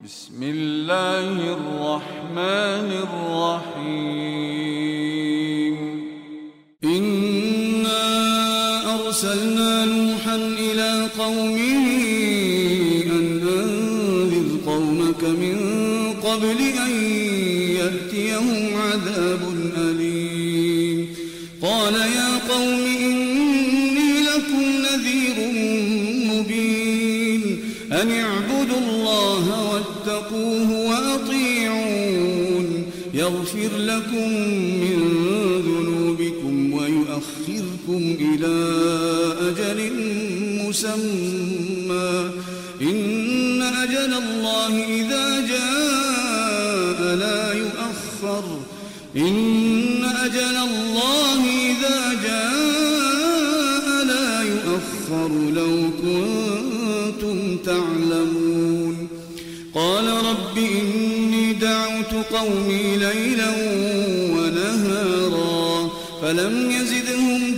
بسم الله الرحمن الرحيم. إنا أرسلنا نوحا إلى قومه أن أنذر قومك من قبل أن يأتيهم عذاب أليم. قال يا قوم إني لكم نذير مبين أن اعبدوا الله واتقوه وأطيعون يغفر لكم من ذنوبكم ويؤخركم إلى أجل مسمى إن أجل الله إذا جاء لا يؤخر إن أجل الله إذا جاء لا يؤخر لو كنتم تعلمون. قال رب إني دعوت قومي ليلا ونهارا فلم يزدهم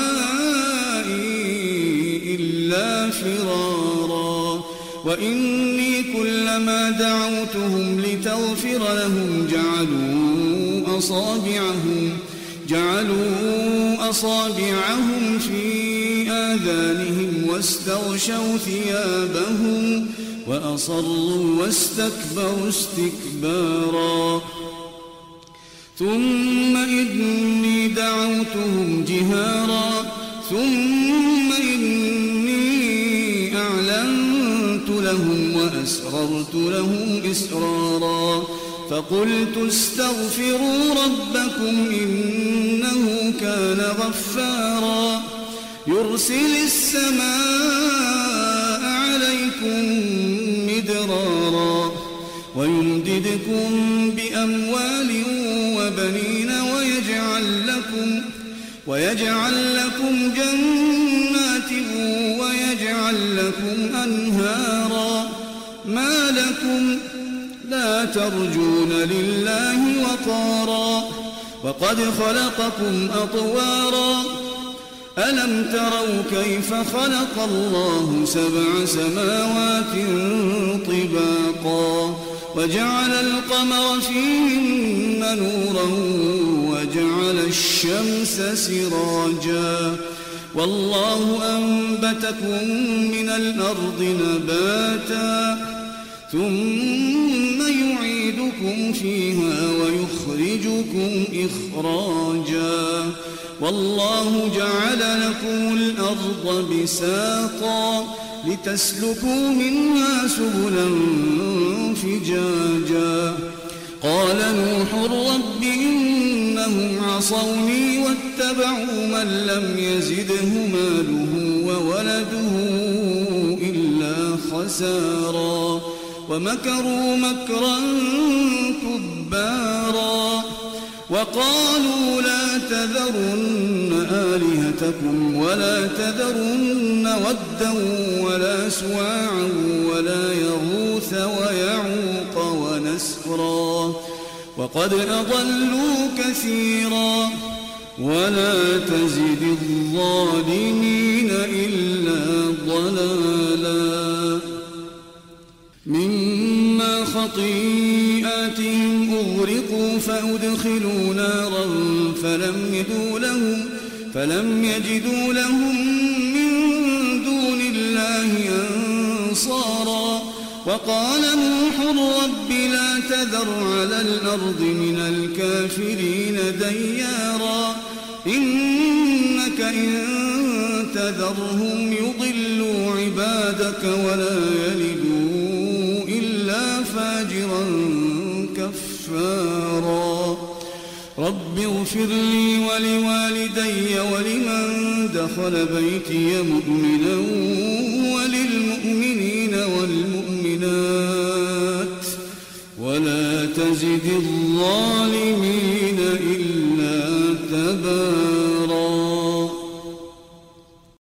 دعائي إلا فرارا وإني كلما دعوتهم لتغفر لهم جعلوا أصابعهم في آذانهم واستغشوا ثيابهم وأصروا واستكبروا استكبارا ثم إني دعوتهم جهارا ثم إني أعلنت لهم وأسررت لهم إسرارا فقلت استغفروا ربكم إنه كان غفارا يرسل السماء عليكم مدرارا ويمددكم بأموال وبنين ويجعل لكم جنات ويجعل لكم أنهارا ما لكم لا ترجون لله وقارا وقد خلقكم أطوارا ألم تروا كيف خلق الله 7 سماوات طباقا وجعل القمر فيهن نورا وجعل الشمس سراجا والله أنبتكم من الأرض نباتا ثم يعيدكم فيها ويخرجكم إخراجا والله جعل لكم الأرض بساطا لتسلكوا منها سبلا فجاجا قال نوح رب إنهم عصوني واتبعوا من لم يزده ماله وولده إلا خسارا ومكروا مكرا كبارا وقالوا لا تذرن آلهتكم ولا تذرن ودا ولا سواعا ولا يغوث ويعوق ونسرا وقد أضلوا كثيرا ولا تزد الظالمين إلا ضلالا مما خطيئاتهم أغرقوا فأدخلوا نارا فلم يجدوا لهم من دون الله أنصارا وقال نوح رب لا تذر على الأرض من الكافرين ديارا إنك إن تذرهم يضلوا عبادك ولا يلدوا إلا فاجرا كفارا رب اغفر لي ولوالدي ولمن دخل بيتي مؤمنا وللمؤمنين والمؤمنات ولا تزد الظالمين